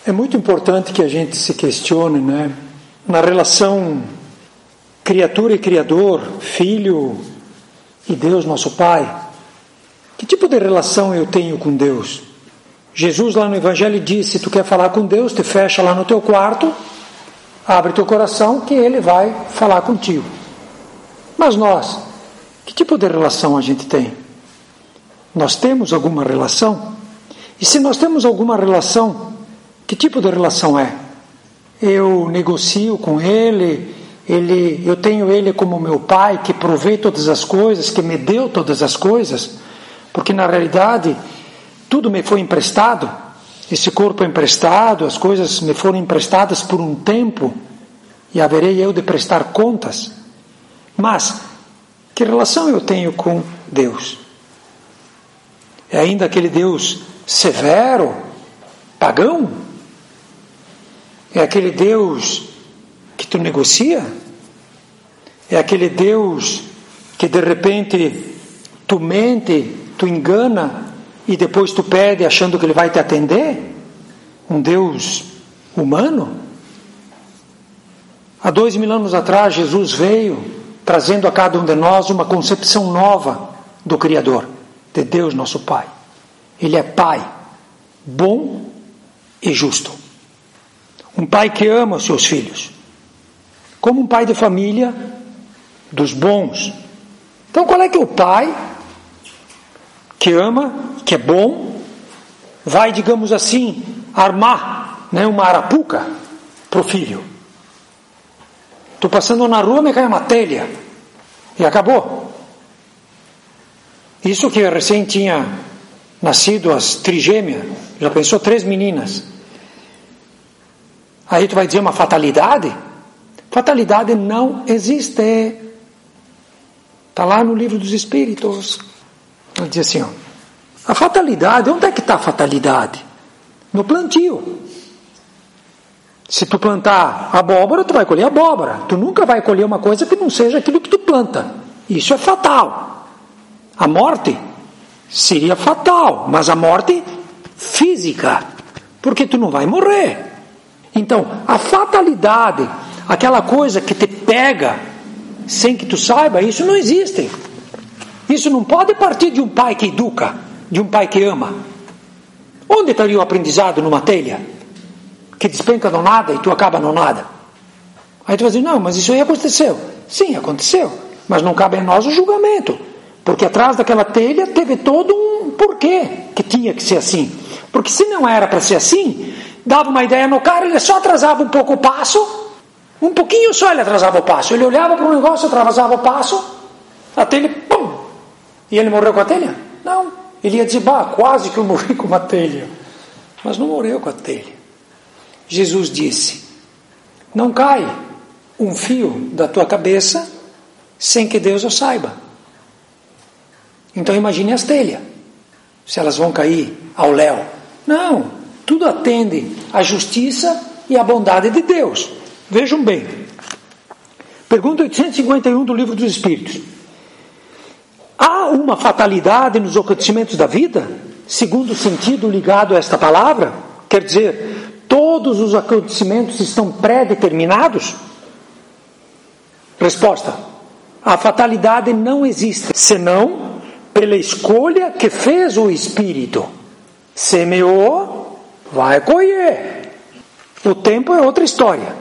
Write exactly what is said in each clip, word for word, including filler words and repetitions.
É muito importante que a gente se questione, né, na relação criatura e criador, filho e Deus nosso Pai. Que tipo de relação eu tenho com Deus? Jesus lá no Evangelho disse: se tu quer falar com Deus, te fecha lá no teu quarto, abre teu coração que Ele vai falar contigo. Mas nós, que tipo de relação a gente tem? Nós temos alguma relação? E se nós temos alguma relação, que tipo de relação é? Eu negocio com Ele, ele, eu tenho Ele como meu Pai, que provê todas as coisas, que me deu todas as coisas, porque na realidade tudo me foi emprestado, esse corpo é emprestado, as coisas me foram emprestadas por um tempo, e haverei eu de prestar contas. Mas, que relação eu tenho com Deus? É ainda aquele Deus severo, pagão? É aquele Deus que tu negocia? É aquele Deus que de repente tu mente, tu engana e depois tu pede achando que Ele vai te atender? Um Deus humano? Há dois mil anos atrás Jesus veio trazendo a cada um de nós uma concepção nova do Criador, de Deus nosso Pai. Ele é Pai, bom e justo. Um pai que ama os seus filhos, como um pai de família dos bons. Então qual é que é o pai que ama, que é bom, vai, digamos assim, armar, né, uma arapuca para o filho? Estou passando na rua, me cai uma telha e acabou. Isso que recém tinha nascido as trigêmeas, já pensou, três meninas. Aí tu vai dizer uma fatalidade? Fatalidade não existe. Está lá no livro dos Espíritos. Ele diz assim, ó, a fatalidade, onde é que está a fatalidade? No plantio. Se tu plantar abóbora, tu vai colher abóbora. Tu nunca vai colher uma coisa que não seja aquilo que tu planta. Isso é fatal. A morte seria fatal, mas a morte física, porque tu não vai morrer. Então, a fatalidade, aquela coisa que te pega sem que tu saiba, isso não existe. Isso não pode partir de um pai que educa, de um pai que ama. Onde estaria o aprendizado numa telha? Que despenca no nada e tu acaba no nada. Aí tu vai dizer, não, mas isso aí aconteceu. Sim, aconteceu, mas não cabe a nós o julgamento, porque atrás daquela telha teve todo um porquê que tinha que ser assim. Porque se não era para ser assim, dava uma ideia no cara, ele só atrasava um pouco o passo, um pouquinho só ele atrasava o passo. Ele olhava para o negócio, atrasava o passo, a telha, pum, e ele morreu com a telha? Não, ele ia dizer, bah, quase que eu morri com uma telha, mas não morreu com a telha. Jesus disse, não cai um fio da tua cabeça sem que Deus o saiba. Então imagine as telhas, se elas vão cair ao léu. Não, tudo atende à justiça e à bondade de Deus. Vejam bem, pergunta oitocentos e cinquenta e um do Livro dos Espíritos. Há uma fatalidade nos acontecimentos da vida, segundo o sentido ligado a esta palavra? Quer dizer, todos os acontecimentos estão pré-determinados? Resposta, a fatalidade não existe, senão pela escolha que fez o Espírito. Semeou, vai colher. O tempo é outra história.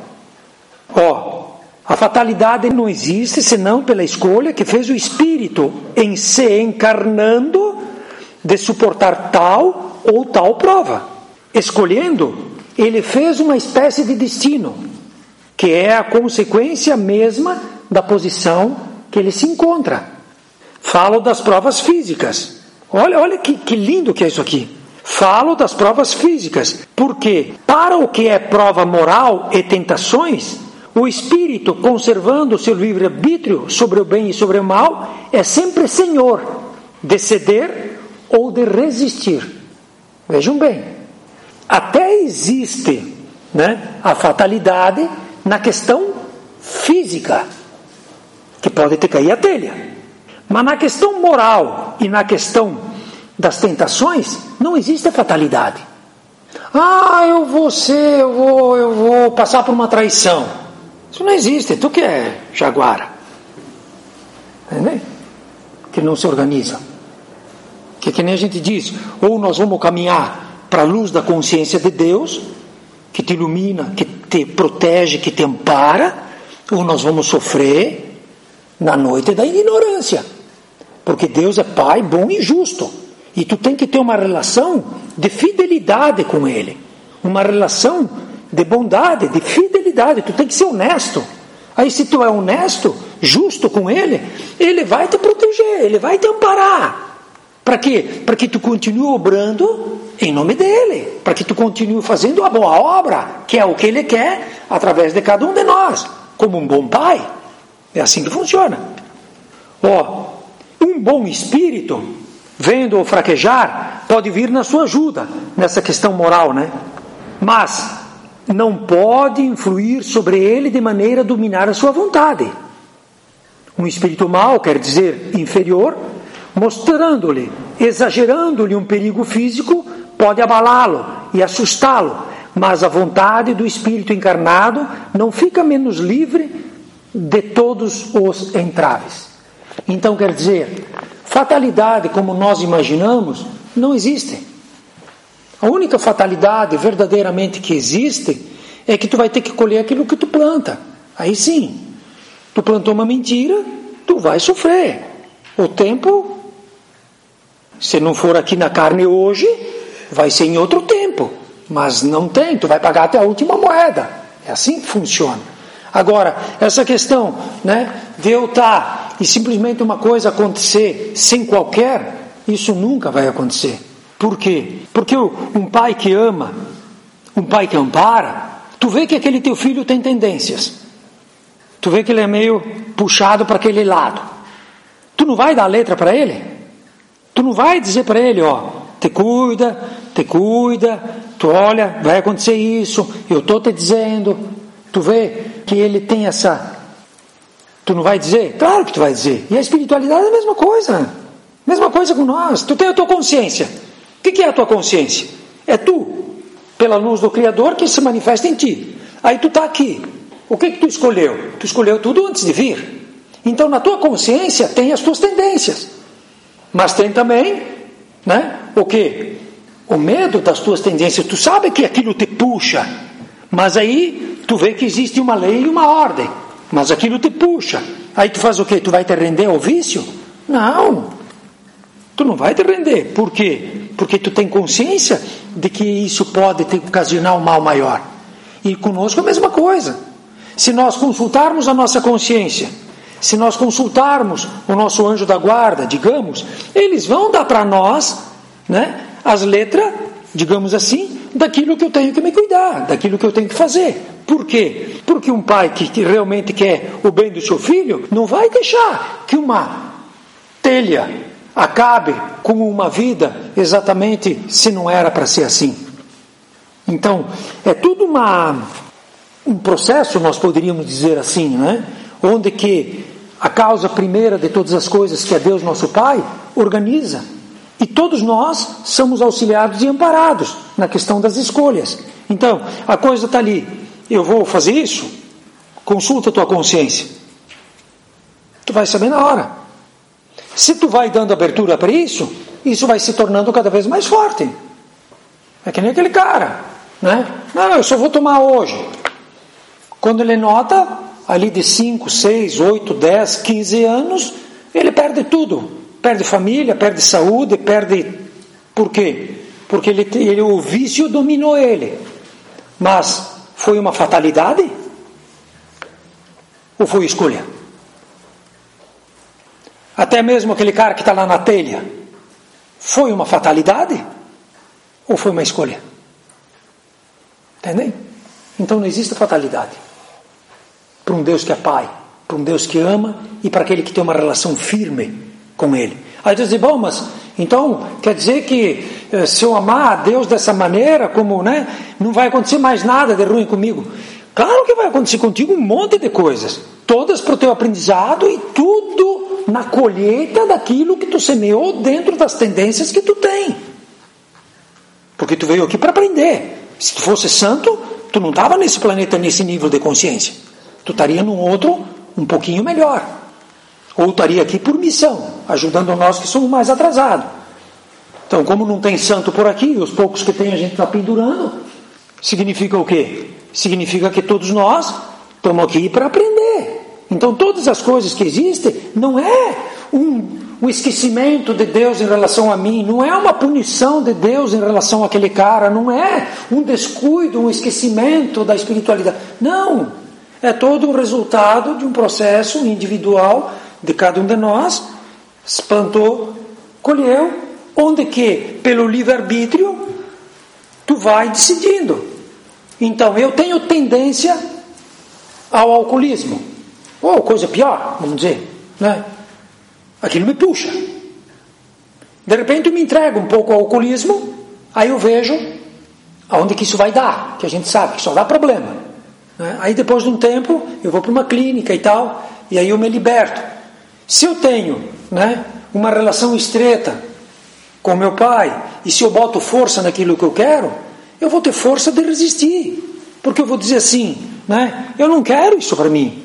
Ó, a fatalidade não existe senão pela escolha que fez o Espírito em se encarnando de suportar tal ou tal prova. Escolhendo, ele fez uma espécie de destino, que é a consequência mesma da posição que ele se encontra. Falo das provas físicas. Olha, olha que, que lindo que é isso aqui. Falo das provas físicas, porque para o que é prova moral e tentações, o espírito, conservando o seu livre-arbítrio sobre o bem e sobre o mal, é sempre senhor de ceder ou de resistir. Vejam bem, até existe, né, a fatalidade na questão física, que pode te cair a telha. Mas na questão moral e na questão das tentações, não existe a fatalidade. Ah, eu vou ser, eu vou, eu vou passar por uma traição. Isso não existe. Tu que é jaguara. Entendeu? Que não se organiza. Que que nem a gente diz, ou nós vamos caminhar para a luz da consciência de Deus, que te ilumina, que te protege, que te ampara, ou nós vamos sofrer na noite da ignorância. Porque Deus é Pai bom e justo. E tu tem que ter uma relação de fidelidade com Ele. Uma relação de bondade, de fidelidade. Tu tem que ser honesto. Aí se tu é honesto, justo com Ele, Ele vai te proteger, Ele vai te amparar. Para quê? Para que tu continue obrando em nome dEle. Para que tu continue fazendo a boa obra, que é o que Ele quer, através de cada um de nós. Como um bom Pai. É assim que funciona. Ó, um bom espírito, vendo-o fraquejar, pode vir na sua ajuda, nessa questão moral, né? Mas não pode influir sobre ele de maneira a dominar a sua vontade. Um espírito mau, quer dizer inferior, mostrando-lhe, exagerando-lhe um perigo físico, pode abalá-lo e assustá-lo, mas a vontade do espírito encarnado não fica menos livre de todos os entraves. Então, quer dizer, fatalidade como nós imaginamos não existe. A única fatalidade verdadeiramente que existe é que tu vai ter que colher aquilo que tu planta. Aí sim, tu plantou uma mentira, tu vai sofrer. O tempo, se não for aqui na carne hoje, vai ser em outro tempo. Mas não tem, tu vai pagar até a última moeda. É assim que funciona. Agora, essa questão, né, de eu estar e simplesmente uma coisa acontecer sem qualquer, isso nunca vai acontecer. Por quê? Porque um pai que ama, um pai que ampara, tu vê que aquele teu filho tem tendências. Tu vê que ele é meio puxado para aquele lado. Tu não vai dar a letra para ele? Tu não vai dizer para ele, ó, te cuida, te cuida, tu olha, vai acontecer isso, eu estou te dizendo. Tu vê que ele tem essa... Tu não vai dizer? Claro que tu vai dizer. E a espiritualidade é a mesma coisa. Mesma coisa com nós. Tu tem a tua consciência. O que é a tua consciência? É tu, pela luz do Criador, que se manifesta em ti. Aí tu está aqui. O que que tu escolheu? Tu escolheu tudo antes de vir. Então na tua consciência tem as tuas tendências. Mas tem também, né, o quê? O medo das tuas tendências. Tu sabe que aquilo te puxa. Mas aí tu vê que existe uma lei e uma ordem. Mas aquilo te puxa. Aí tu faz o quê? Tu vai te render ao vício? Não. Tu não vai te render. Por quê? Porque tu tem consciência de que isso pode te ocasionar um mal maior. E conosco é a mesma coisa. Se nós consultarmos a nossa consciência, se nós consultarmos o nosso anjo da guarda, digamos, eles vão dar para nós, né, as letras, digamos assim, daquilo que eu tenho que me cuidar, daquilo que eu tenho que fazer. Por quê? Porque um pai que, que realmente quer o bem do seu filho não vai deixar que uma telha acabe com uma vida exatamente se não era para ser assim. Então, é tudo uma, um processo, nós poderíamos dizer assim, né? Onde que a causa primeira de todas as coisas, que é Deus nosso Pai, organiza. E todos nós somos auxiliados e amparados na questão das escolhas. Então, a coisa está ali. Eu vou fazer isso? Consulta a tua consciência. Tu vai saber na hora. Se tu vai dando abertura para isso, isso vai se tornando cada vez mais forte. É que nem aquele cara, né? Não, eu só vou tomar hoje. Quando ele nota, ali de cinco, seis, oito, dez, quinze anos, ele perde tudo. Perde família, perde saúde, perde... Por quê? Porque ele, ele, o vício dominou ele. Mas foi uma fatalidade? Ou foi escolha? Até mesmo aquele cara que está lá na telha, foi uma fatalidade? Ou foi uma escolha? Entendem? Então não existe fatalidade. Para um Deus que é Pai, para um Deus que ama e para aquele que tem uma relação firme com Ele. Aí tu diz, bom, mas então quer dizer que eh, se eu amar a Deus dessa maneira, como, né, não vai acontecer mais nada de ruim comigo. Claro que vai acontecer contigo um monte de coisas, todas para o teu aprendizado e tudo na colheita daquilo que tu semeou dentro das tendências que tu tem. Porque tu veio aqui para aprender. Se tu fosse santo, tu não estava nesse planeta, nesse nível de consciência. Tu estaria num outro, um pouquinho melhor. Ou estaria aqui por missão, ajudando nós que somos mais atrasados. Então, como não tem santo por aqui, os poucos que tem a gente está pendurando, significa o quê? Significa que todos nós estamos aqui para aprender. Então, todas as coisas que existem não é um, um esquecimento de Deus em relação a mim, não é uma punição de Deus em relação àquele cara, não é um descuido, um esquecimento da espiritualidade. Não, é todo o resultado de um processo individual de cada um de nós, plantou, colheu, onde que, pelo livre-arbítrio, tu vai decidindo. Então, eu tenho tendência ao alcoolismo, ou coisa pior, vamos dizer, né? Aquilo me puxa. De repente eu me entrego um pouco ao alcoolismo, aí eu vejo aonde que isso vai dar, que a gente sabe que só dá problema, né? Aí depois de um tempo, eu vou para uma clínica e tal, e aí eu me liberto. Se eu tenho, né, uma relação estreita com meu pai, e se eu boto força naquilo que eu quero, eu vou ter força de resistir, porque eu vou dizer assim, né, eu não quero isso para mim.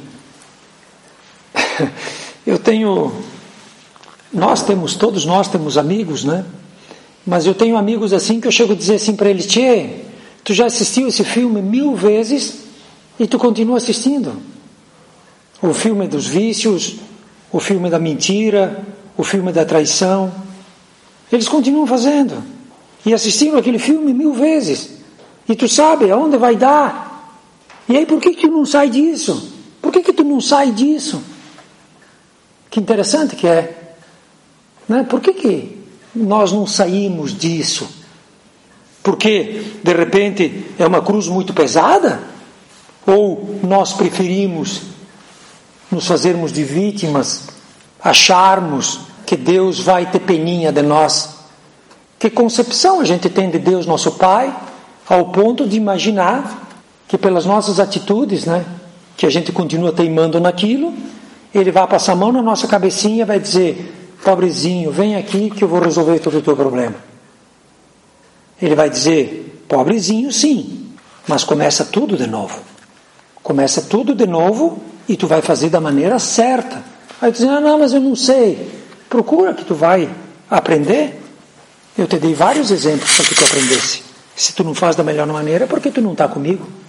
Eu tenho, nós temos, todos nós temos amigos, né, mas eu tenho amigos assim que eu chego a dizer assim para eles: tchê, tu já assistiu esse filme mil vezes e tu continua assistindo? O filme dos vícios, o filme da mentira, o filme da traição. Eles continuam fazendo. E assistiram aquele filme mil vezes. E tu sabe aonde vai dar. E aí por que, que tu não sai disso? Por que, que tu não sai disso? Que interessante que é. Né? Por que, que nós não saímos disso? Porque, de repente, é uma cruz muito pesada? Ou nós preferimos nos fazermos de vítimas, acharmos que Deus vai ter peninha de nós? Que concepção a gente tem de Deus, nosso Pai, ao ponto de imaginar que pelas nossas atitudes, né, que a gente continua teimando naquilo, Ele vai passar a mão na nossa cabecinha e vai dizer: pobrezinho, vem aqui que eu vou resolver todo o teu problema. Ele vai dizer: pobrezinho sim, mas começa tudo de novo. Começa tudo de novo e tu vai fazer da maneira certa. Aí tu diz: ah, não, mas eu não sei. Procura que tu vai aprender. Eu te dei vários exemplos para que tu aprendesse. Se tu não faz da melhor maneira, é porque tu não está comigo.